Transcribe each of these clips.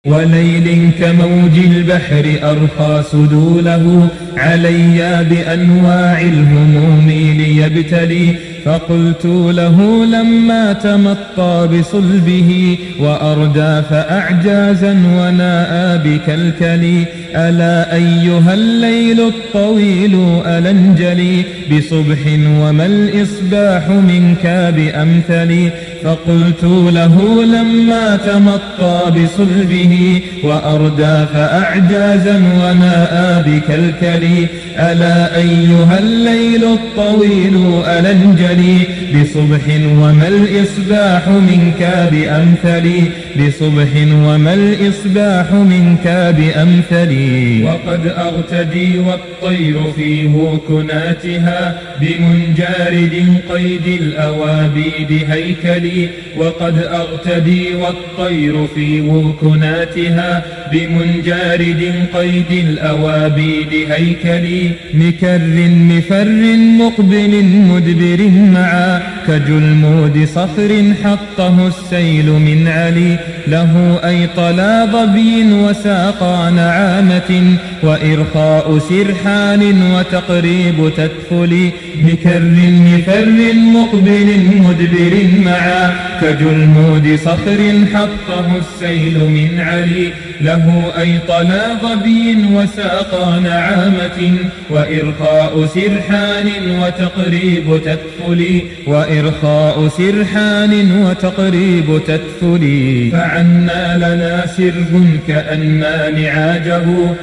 وليل كموج البحر أرخى سدوله علي بأنواع الهموم ليبتلي. فقلت له لما تمطى بصلبه وأردى فأعجازا وناء بكلكلي: ألا أيها الليل الطويل ألنجلي بصبح وما الإصباح منك بأمثلي. فقلت له لما تمطى بصلبه وأردى فأعجازا وناء بكلكلي: ألا أيها الليل الطويل ألنجلي بصبح وما الإصباح منك بأمثلي. بصبح وما الإصباح منك بأمثلي. وقد أغتدي والطير في وكناتها بمنجارد قيد الأوابيد هيكلي. وقد أغتدي والطير في وكناتها بمنجارد قيد الأوابيد هيكلي. مكر مفر مقبل مدبر معا كجلمود صخر حطه السيل من علي. له أيطلا ظبي وساقا نعامة وإرخاء سرحان وتقريب تدخلي. مكر مفر مقبل مدبر معا كجلمود صخر حطه السيل من علي. له أيطلا ظبي وساقا نعامة وإرخاء سرحان وتقريب تدخلي. وإرخاء سرحان وتقريب تدخلي. فعنا لنا سرب كأننا نعاجه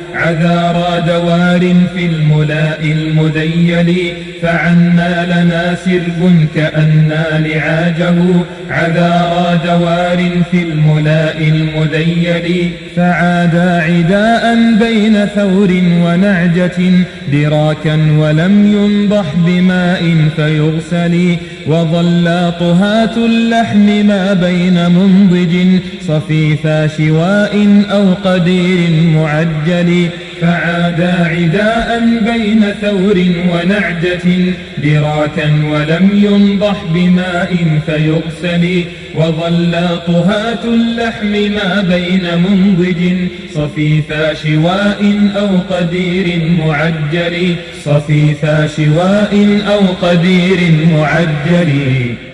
عذارى دوار في الملاء المذيل. فعنا لنا سرب كأننا نعاجه عذارى دوار في الملاء المذيل. فعادا عداء بين ثور ونعجة دراكا ولم ينضح بماء فيغسل. وظل طهاة اللحم ما بين منضج صفيفا شواء أو قدير معجل. فعادا عداء بين ثور ونعجة دراكا ولم ينضح بماء فيغسل. وظل طهاة اللحم ما بين منضج صفيفا شواء أو قدير معجل. صفيفا شواء أو قدير معجل.